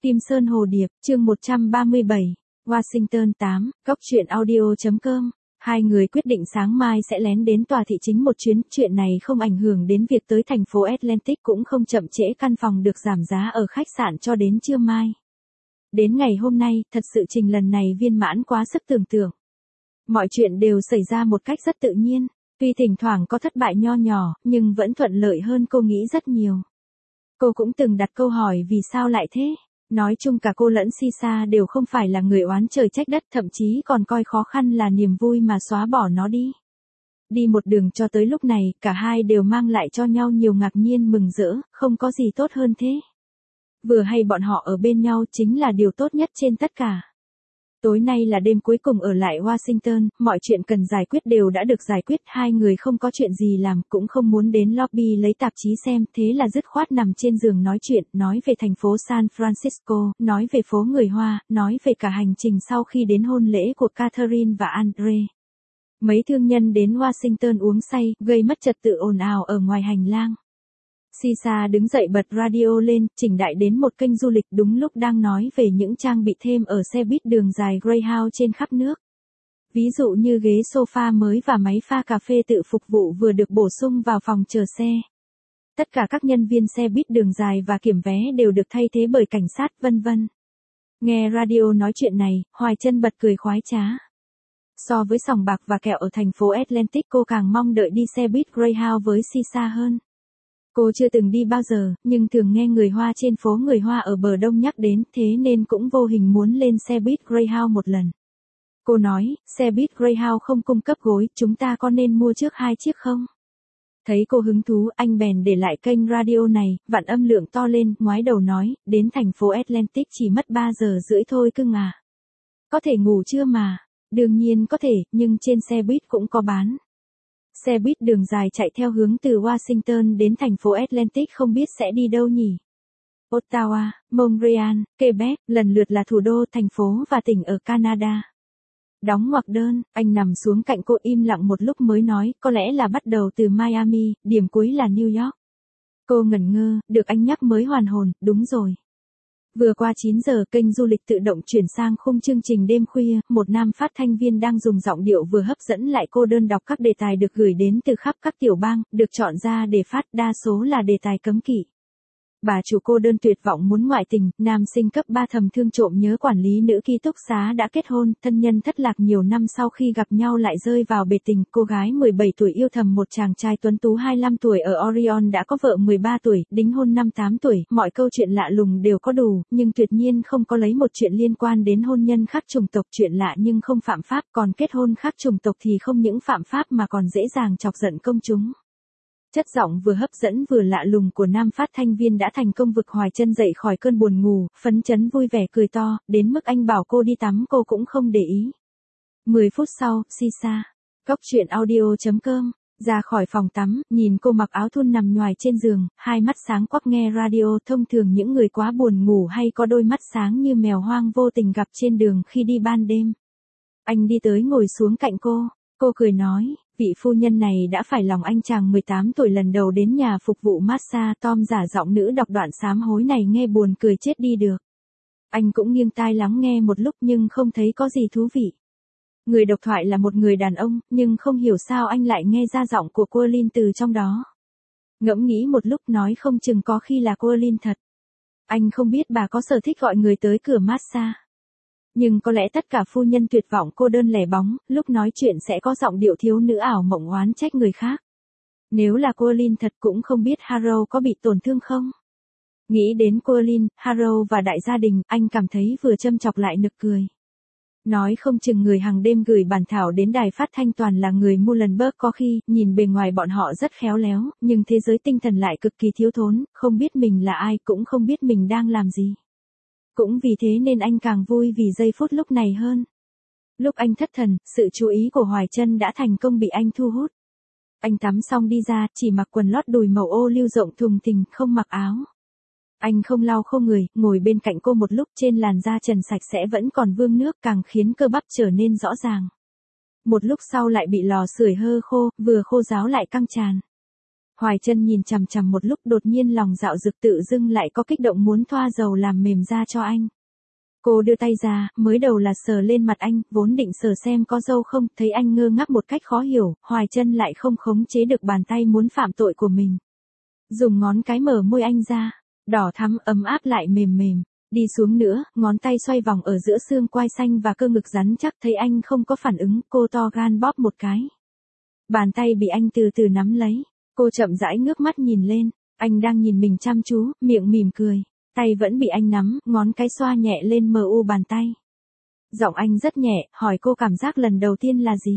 Kim Sơn Hồ Điệp, chương 137, Washington 8, góc truyện audio.com. Hai người quyết định sáng mai sẽ lén đến tòa thị chính một chuyến, chuyện này không ảnh hưởng đến việc tới thành phố Atlantic, cũng không chậm trễ căn phòng được giảm giá ở khách sạn cho đến trưa mai. Đến ngày hôm nay, thật sự trình lần này viên mãn quá sức tưởng tượng. Mọi chuyện đều xảy ra một cách rất tự nhiên, tuy thỉnh thoảng có thất bại nho nhỏ, nhưng vẫn thuận lợi hơn cô nghĩ rất nhiều. Cô cũng từng đặt câu hỏi vì sao lại thế. Nói chung cả cô lẫn Sisa đều không phải là người oán trời trách đất, thậm chí còn coi khó khăn là niềm vui mà xóa bỏ nó đi. Đi một đường cho tới lúc này, cả hai đều mang lại cho nhau nhiều ngạc nhiên mừng rỡ, không có gì tốt hơn thế. Vừa hay bọn họ ở bên nhau chính là điều tốt nhất trên tất cả. Tối nay là đêm cuối cùng ở lại Washington, mọi chuyện cần giải quyết đều đã được giải quyết, hai người không có chuyện gì làm, cũng không muốn đến lobby lấy tạp chí xem, thế là dứt khoát nằm trên giường nói chuyện, nói về thành phố San Francisco, nói về phố người Hoa, nói về cả hành trình sau khi đến hôn lễ của Catherine và Andre. Mấy thương nhân đến Washington uống say, gây mất trật tự ồn ào ở ngoài hành lang. Sisa đứng dậy bật radio lên, chỉnh đại đến một kênh du lịch đúng lúc đang nói về những trang bị thêm ở xe buýt đường dài Greyhound trên khắp nước. Ví dụ như ghế sofa mới và máy pha cà phê tự phục vụ vừa được bổ sung vào phòng chờ xe. Tất cả các nhân viên xe buýt đường dài và kiểm vé đều được thay thế bởi cảnh sát, vân vân. Nghe radio nói chuyện này, Hoài Chân bật cười khoái trá. So với sòng bạc và kẹo ở thành phố Atlantic, cô càng mong đợi đi xe buýt Greyhound với Sisa hơn. Cô chưa từng đi bao giờ, nhưng thường nghe người Hoa trên phố người Hoa ở bờ đông nhắc đến, thế nên cũng vô hình muốn lên xe buýt Greyhound một lần. Cô nói, xe buýt Greyhound không cung cấp gối, chúng ta có nên mua trước 2 chiếc không? Thấy cô hứng thú, anh bèn để lại kênh radio này, vặn âm lượng to lên, ngoái đầu nói, đến thành phố Atlantic chỉ mất 3 giờ rưỡi thôi cưng à. Có thể ngủ trưa mà. Đương nhiên có thể, nhưng trên xe buýt cũng có bán. Xe buýt đường dài chạy theo hướng từ Washington đến thành phố Atlantic không biết sẽ đi đâu nhỉ? Ottawa, Montreal, Quebec, lần lượt là thủ đô, thành phố và tỉnh ở Canada. Đóng ngoặc đơn, anh nằm xuống cạnh cô im lặng một lúc mới nói, có lẽ là bắt đầu từ Miami, điểm cuối là New York. Cô ngẩn ngơ, được anh nhắc mới hoàn hồn, đúng rồi. Vừa qua 9 giờ, kênh du lịch tự động chuyển sang khung chương trình đêm khuya, một nam phát thanh viên đang dùng giọng điệu vừa hấp dẫn lại cô đơn đọc các đề tài được gửi đến từ khắp các tiểu bang, được chọn ra để phát, đa số là đề tài cấm kỵ. Bà chủ cô đơn tuyệt vọng muốn ngoại tình, nam sinh cấp 3 thầm thương trộm nhớ quản lý nữ ký túc xá đã kết hôn, thân nhân thất lạc nhiều năm sau khi gặp nhau lại rơi vào bể tình, cô gái 17 tuổi yêu thầm một chàng trai tuấn tú 25 tuổi ở Orion đã có vợ 13 tuổi, đính hôn năm 8 tuổi, mọi câu chuyện lạ lùng đều có đủ, nhưng tuyệt nhiên không có lấy một chuyện liên quan đến hôn nhân khác chủng tộc, chuyện lạ nhưng không phạm pháp, còn kết hôn khác chủng tộc thì không những phạm pháp mà còn dễ dàng chọc giận công chúng. Chất giọng vừa hấp dẫn vừa lạ lùng của nam phát thanh viên đã thành công vực Hoài Chân dậy khỏi cơn buồn ngủ, phấn chấn vui vẻ cười to, đến mức anh bảo cô đi tắm cô cũng không để ý. 10 phút sau, Sisa, góc truyện audio.com, ra khỏi phòng tắm, nhìn cô mặc áo thun nằm nhoài trên giường, hai mắt sáng quắc nghe radio. Thông thường những người quá buồn ngủ hay có đôi mắt sáng như mèo hoang vô tình gặp trên đường khi đi ban đêm. Anh đi tới ngồi xuống cạnh cô cười nói. Vị phu nhân này đã phải lòng anh chàng 18 tuổi lần đầu đến nhà phục vụ massage. Tom giả giọng nữ đọc đoạn sám hối này nghe buồn cười chết đi được. Anh cũng nghiêng tai lắng nghe một lúc nhưng không thấy có gì thú vị. Người độc thoại là một người đàn ông, nhưng không hiểu sao anh lại nghe ra giọng của cô Lin từ trong đó. Ngẫm nghĩ một lúc nói không chừng có khi là cô Lin thật. Anh không biết bà có sở thích gọi người tới cửa massage. Nhưng có lẽ tất cả phu nhân tuyệt vọng cô đơn lẻ bóng, lúc nói chuyện sẽ có giọng điệu thiếu nữ ảo mộng oán trách người khác. Nếu là cô Lin thật cũng không biết Harold có bị tổn thương không? Nghĩ đến cô Lin, Harold và đại gia đình, anh cảm thấy vừa châm chọc lại nực cười. Nói không chừng người hàng đêm gửi bản thảo đến đài phát thanh toàn là người Muhlenberg, có khi, nhìn bề ngoài bọn họ rất khéo léo, nhưng thế giới tinh thần lại cực kỳ thiếu thốn, không biết mình là ai cũng không biết mình đang làm gì. Cũng vì thế nên anh càng vui vì giây phút lúc này hơn. Lúc anh thất thần, sự chú ý của Hoài Chân đã thành công bị anh thu hút. Anh tắm xong đi ra, chỉ mặc quần lót đùi màu ô liu rộng thùng thình, không mặc áo. Anh không lau khô người, ngồi bên cạnh cô một lúc, trên làn da trần sạch sẽ vẫn còn vương nước, càng khiến cơ bắp trở nên rõ ràng. Một lúc sau lại bị lò sưởi hơ khô, vừa khô ráo lại căng tràn. Hoài Chân nhìn chằm chằm một lúc, đột nhiên lòng dạo dực tự dưng lại có kích động muốn thoa dầu làm mềm da cho anh. Cô đưa tay ra, mới đầu là sờ lên mặt anh, vốn định sờ xem có râu không, thấy anh ngơ ngác một cách khó hiểu, Hoài Chân lại không khống chế được bàn tay muốn phạm tội của mình. Dùng ngón cái mở môi anh ra, đỏ thắm ấm áp lại mềm mềm. Đi xuống nữa, ngón tay xoay vòng ở giữa xương quai xanh và cơ ngực rắn chắc, thấy anh không có phản ứng, cô to gan bóp một cái. Bàn tay bị anh từ từ nắm lấy, cô chậm rãi ngước mắt nhìn lên, anh đang nhìn mình chăm chú, miệng mỉm cười, tay vẫn bị anh nắm, ngón cái xoa nhẹ lên mờ u bàn tay. Giọng anh rất nhẹ, hỏi cô cảm giác lần đầu tiên là gì?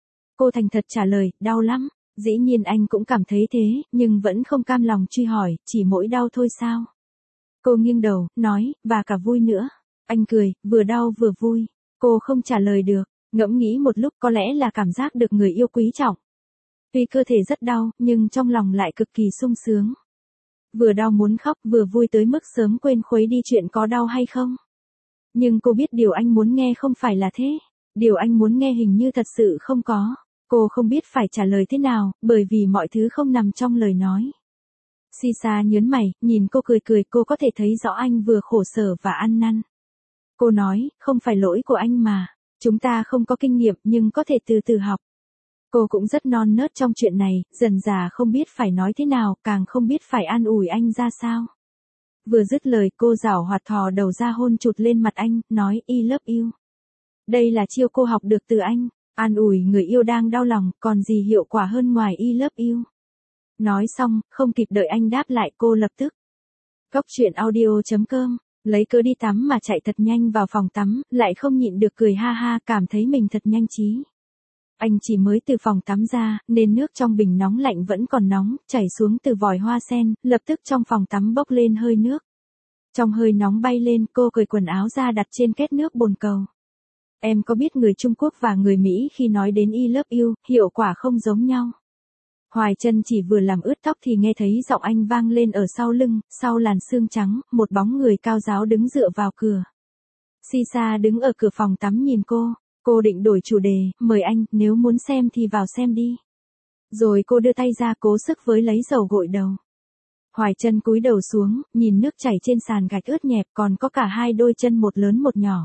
Cô thành thật trả lời, đau lắm. Dĩ nhiên anh cũng cảm thấy thế, nhưng vẫn không cam lòng truy hỏi, chỉ mỗi đau thôi sao? Cô nghiêng đầu, nói, và cả vui nữa. Anh cười, vừa đau vừa vui. Cô không trả lời được, ngẫm nghĩ một lúc, có lẽ là cảm giác được người yêu quý trọng. Tuy cơ thể rất đau, nhưng trong lòng lại cực kỳ sung sướng. Vừa đau muốn khóc, vừa vui tới mức sớm quên khuấy đi chuyện có đau hay không. Nhưng cô biết điều anh muốn nghe không phải là thế. Điều anh muốn nghe hình như thật sự không có. Cô không biết phải trả lời thế nào, bởi vì mọi thứ không nằm trong lời nói. Sisa nhớn mày, nhìn cô cười cười, cô có thể thấy rõ anh vừa khổ sở và ăn năn. Cô nói, không phải lỗi của anh mà. Chúng ta không có kinh nghiệm nhưng có thể từ từ học. Cô cũng rất non nớt trong chuyện này, dần dà không biết phải nói thế nào, càng không biết phải an ủi anh ra sao. Vừa dứt lời, cô giảo hoạt thò đầu ra hôn chụt lên mặt anh, nói I love you. Đây là chiêu cô học được từ anh. An ủi người yêu đang đau lòng, còn gì hiệu quả hơn ngoài I love you. Nói xong, không kịp đợi anh đáp lại, cô lập tức. Cóc truyện audio.com, lấy cớ đi tắm mà chạy thật nhanh vào phòng tắm, lại không nhịn được cười ha ha, cảm thấy mình thật nhanh trí. Anh chỉ mới từ phòng tắm ra, nên nước trong bình nóng lạnh vẫn còn nóng, chảy xuống từ vòi hoa sen, lập tức trong phòng tắm bốc lên hơi nước. Trong hơi nóng bay lên, cô cởi quần áo ra đặt trên két nước bồn cầu. Em có biết người Trung Quốc và người Mỹ khi nói đến I love you, hiệu quả không giống nhau. Hoài Chân chỉ vừa làm ướt tóc thì nghe thấy giọng anh vang lên ở sau lưng, sau làn sương trắng, một bóng người cao ráo đứng dựa vào cửa. Sisa đứng ở cửa phòng tắm nhìn cô định đổi chủ đề, mời anh, nếu muốn xem thì vào xem đi. Rồi cô đưa tay ra cố sức với lấy dầu gội đầu. Hoài Chân cúi đầu xuống, nhìn nước chảy trên sàn gạch ướt nhẹp, còn có cả hai đôi chân một lớn một nhỏ.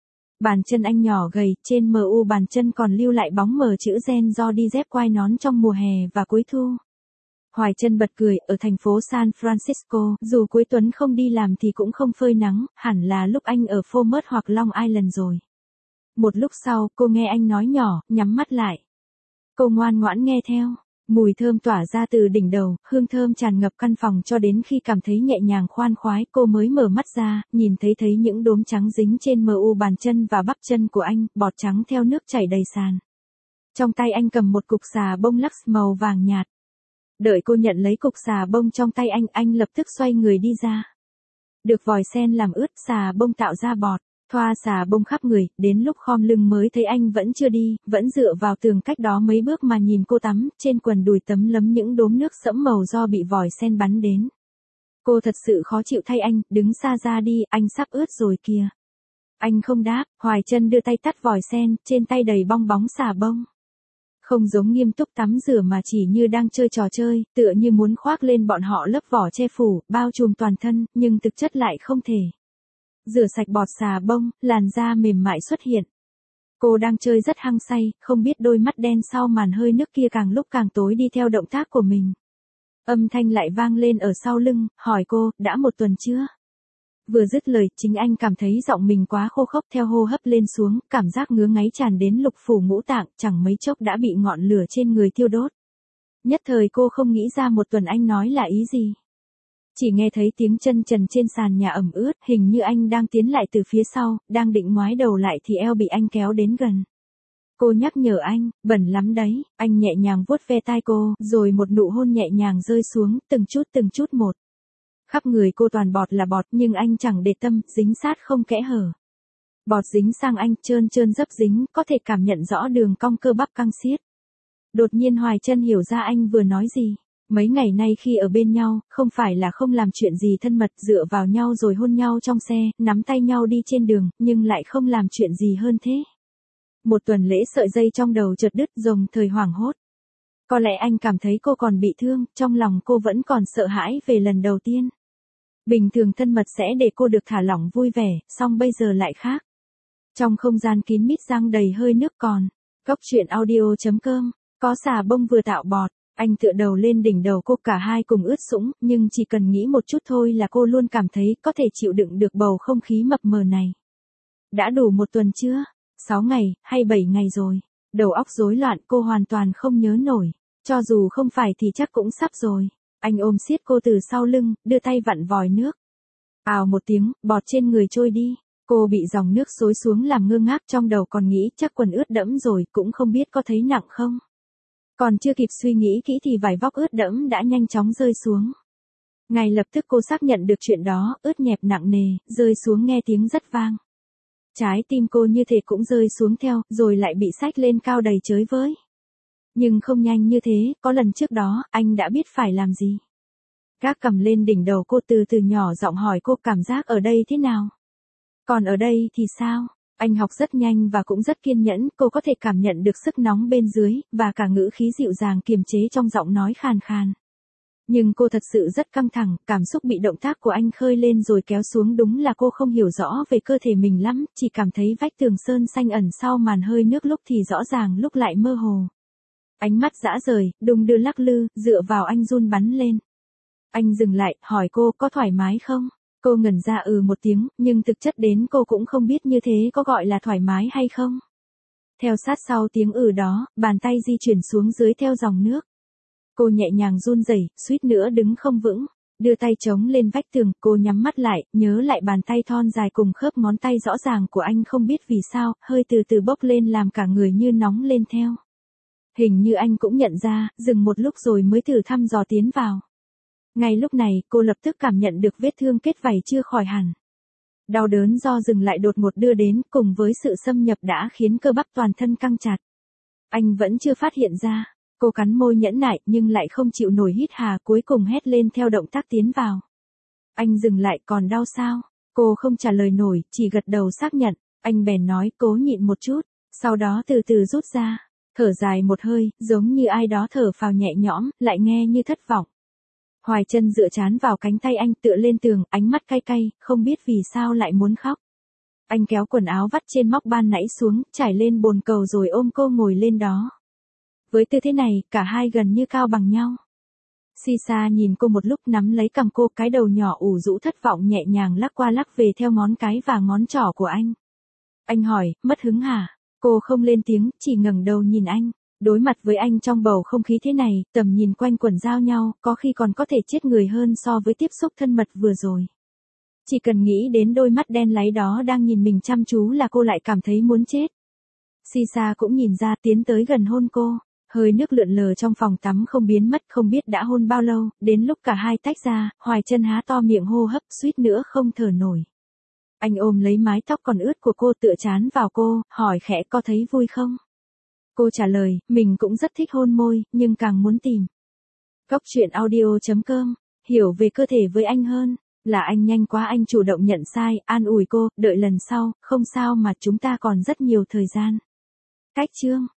Bàn chân anh nhỏ gầy, trên mu bàn chân còn lưu lại bóng mờ chữ gen do đi dép quai nón trong mùa hè và cuối thu. Hoài Chân bật cười, ở thành phố San Francisco, dù cuối tuần không đi làm thì cũng không phơi nắng, hẳn là lúc anh ở Fourmouth hoặc Long Island rồi. Một lúc sau, cô nghe anh nói nhỏ, nhắm mắt lại. Cô ngoan ngoãn nghe theo. Mùi thơm tỏa ra từ đỉnh đầu, hương thơm tràn ngập căn phòng cho đến khi cảm thấy nhẹ nhàng khoan khoái, cô mới mở mắt ra, nhìn thấy những đốm trắng dính trên mu bàn chân và bắp chân của anh, bọt trắng theo nước chảy đầy sàn. Trong tay anh cầm một cục xà bông Lux màu vàng nhạt. Đợi cô nhận lấy cục xà bông trong tay anh lập tức xoay người đi ra. Được vòi sen làm ướt, xà bông tạo ra bọt. Thoa xà bông khắp người, đến lúc khom lưng mới thấy anh vẫn chưa đi, vẫn dựa vào tường cách đó mấy bước mà nhìn cô tắm, trên quần đùi tấm lấm những đốm nước sẫm màu do bị vòi sen bắn đến. Cô thật sự khó chịu thay anh, đứng xa ra đi, anh sắp ướt rồi kìa. Anh không đáp, Hoài Chân đưa tay tắt vòi sen, trên tay đầy bong bóng xà bông. Không giống nghiêm túc tắm rửa mà chỉ như đang chơi trò chơi, tựa như muốn khoác lên bọn họ lớp vỏ che phủ, bao trùm toàn thân, nhưng thực chất lại không thể. Rửa sạch bọt xà bông, làn da mềm mại xuất hiện. Cô đang chơi rất hăng say, không biết đôi mắt đen sau màn hơi nước kia càng lúc càng tối đi theo động tác của mình. Âm thanh lại vang lên ở sau lưng, hỏi cô, đã một tuần chưa? Vừa dứt lời, chính anh cảm thấy giọng mình quá khô khốc, theo hô hấp lên xuống, cảm giác ngứa ngáy tràn đến lục phủ ngũ tạng, chẳng mấy chốc đã bị ngọn lửa trên người thiêu đốt. Nhất thời cô không nghĩ ra một tuần anh nói là ý gì. Chỉ nghe thấy tiếng chân trần trên sàn nhà ẩm ướt, hình như anh đang tiến lại từ phía sau, đang định ngoái đầu lại thì eo bị anh kéo đến gần. Cô nhắc nhở anh, bẩn lắm đấy, anh nhẹ nhàng vuốt ve tai cô, rồi một nụ hôn nhẹ nhàng rơi xuống, từng chút một. Khắp người cô toàn bọt là bọt nhưng anh chẳng để tâm, dính sát không kẽ hở. Bọt dính sang anh, trơn dấp dính, có thể cảm nhận rõ đường cong cơ bắp căng xiết. Đột nhiên Hoài Chân hiểu ra anh vừa nói gì. Mấy ngày nay khi ở bên nhau, không phải là không làm chuyện gì thân mật, dựa vào nhau rồi hôn nhau trong xe, nắm tay nhau đi trên đường, nhưng lại không làm chuyện gì hơn thế. Một tuần lễ sợi dây trong đầu chợt đứt, rồng thời hoảng hốt. Có lẽ anh cảm thấy cô còn bị thương, trong lòng cô vẫn còn sợ hãi về lần đầu tiên. Bình thường thân mật sẽ để cô được thả lỏng vui vẻ, song bây giờ lại khác. Trong không gian kín mít giăng đầy hơi nước còn. Cốc truyện audio.com, có xà bông vừa tạo bọt, anh tựa đầu lên đỉnh đầu cô, cả hai cùng ướt sũng, nhưng chỉ cần nghĩ một chút thôi là cô luôn cảm thấy có thể chịu đựng được bầu không khí mập mờ này. Đã đủ 1 tuần chưa? 6 ngày, hay 7 ngày rồi? Đầu óc rối loạn, cô hoàn toàn không nhớ nổi. Cho dù không phải thì chắc cũng sắp rồi. Anh ôm siết cô từ sau lưng, đưa tay vặn vòi nước. Ào một tiếng, bọt trên người trôi đi. Cô bị dòng nước xối xuống làm ngơ ngác, trong đầu còn nghĩ chắc quần ướt đẫm rồi, cũng không biết có thấy nặng không. Còn chưa kịp suy nghĩ kỹ thì vải vóc ướt đẫm đã nhanh chóng rơi xuống. Ngay lập tức cô xác nhận được chuyện đó, ướt nhẹp nặng nề, rơi xuống nghe tiếng rất vang. Trái tim cô như thể cũng rơi xuống theo, rồi lại bị xách lên cao đầy chới với. Nhưng không nhanh như thế, có lần trước đó, anh đã biết phải làm gì. Gác cầm lên đỉnh đầu cô, từ từ nhỏ giọng hỏi cô cảm giác ở đây thế nào. Còn ở đây thì sao? Anh học rất nhanh và cũng rất kiên nhẫn, cô có thể cảm nhận được sức nóng bên dưới, và cả ngữ khí dịu dàng kiềm chế trong giọng nói khàn khàn. Nhưng cô thật sự rất căng thẳng, cảm xúc bị động tác của anh khơi lên rồi kéo xuống, đúng là cô không hiểu rõ về cơ thể mình lắm, chỉ cảm thấy vách tường sơn xanh ẩn sau màn hơi nước lúc thì rõ ràng lúc lại mơ hồ. Ánh mắt dã rời, đung đưa lắc lư, dựa vào anh run bắn lên. Anh dừng lại, hỏi cô có thoải mái không? Cô ngẩn ra một tiếng, nhưng thực chất đến cô cũng không biết như thế có gọi là thoải mái hay không. Theo sát sau tiếng đó, bàn tay di chuyển xuống dưới theo dòng nước. Cô nhẹ nhàng run rẩy, suýt nữa đứng không vững. Đưa tay chống lên vách tường, cô nhắm mắt lại, nhớ lại bàn tay thon dài cùng khớp ngón tay rõ ràng của anh, không biết vì sao, hơi từ từ bốc lên làm cả người như nóng lên theo. Hình như anh cũng nhận ra, dừng một lúc rồi mới thử thăm dò tiến vào. Ngay lúc này, cô lập tức cảm nhận được vết thương kết vảy chưa khỏi hẳn. Đau đớn do dừng lại đột ngột đưa đến, cùng với sự xâm nhập đã khiến cơ bắp toàn thân căng chặt. Anh vẫn chưa phát hiện ra. Cô cắn môi nhẫn nại nhưng lại không chịu nổi, hít hà, cuối cùng hét lên theo động tác tiến vào. Anh dừng lại, còn đau sao? Cô không trả lời nổi, chỉ gật đầu xác nhận. Anh bèn nói, cố nhịn một chút, sau đó từ từ rút ra. Thở dài một hơi, giống như ai đó thở phào nhẹ nhõm, lại nghe như thất vọng. Hoài chân dựa trán vào cánh tay anh, tựa lên tường, ánh mắt cay cay, không biết vì sao lại muốn khóc. Anh kéo quần áo vắt trên móc ban nãy xuống, trải lên bồn cầu rồi ôm cô ngồi lên đó. Với tư thế này, cả hai gần như cao bằng nhau. Sisa nhìn cô một lúc, nắm lấy cằm cô, cái đầu nhỏ ủ rũ thất vọng nhẹ nhàng lắc qua lắc về theo ngón cái và ngón trỏ của anh. Anh hỏi, mất hứng hả? Cô không lên tiếng, chỉ ngẩng đầu nhìn anh. Đối mặt với anh trong bầu không khí thế này, tầm nhìn quanh quẩn giao nhau, có khi còn có thể chết người hơn so với tiếp xúc thân mật vừa rồi. Chỉ cần nghĩ đến đôi mắt đen láy đó đang nhìn mình chăm chú là cô lại cảm thấy muốn chết. Sisa cũng nhìn ra, tiến tới gần hôn cô. Hơi nước lượn lờ trong phòng tắm không biến mất, không biết đã hôn bao lâu, đến lúc cả hai tách ra, Hoài chân há to miệng hô hấp, suýt nữa không thở nổi. Anh ôm lấy mái tóc còn ướt của cô, tựa trán vào cô, hỏi khẽ, có thấy vui không? Cô trả lời, mình cũng rất thích hôn môi, nhưng càng muốn tìm. Cốc truyện audio.com, hiểu về cơ thể với anh hơn. Là anh nhanh quá, anh chủ động nhận sai, an ủi cô, đợi lần sau, không sao mà, chúng ta còn rất nhiều thời gian. Cách chương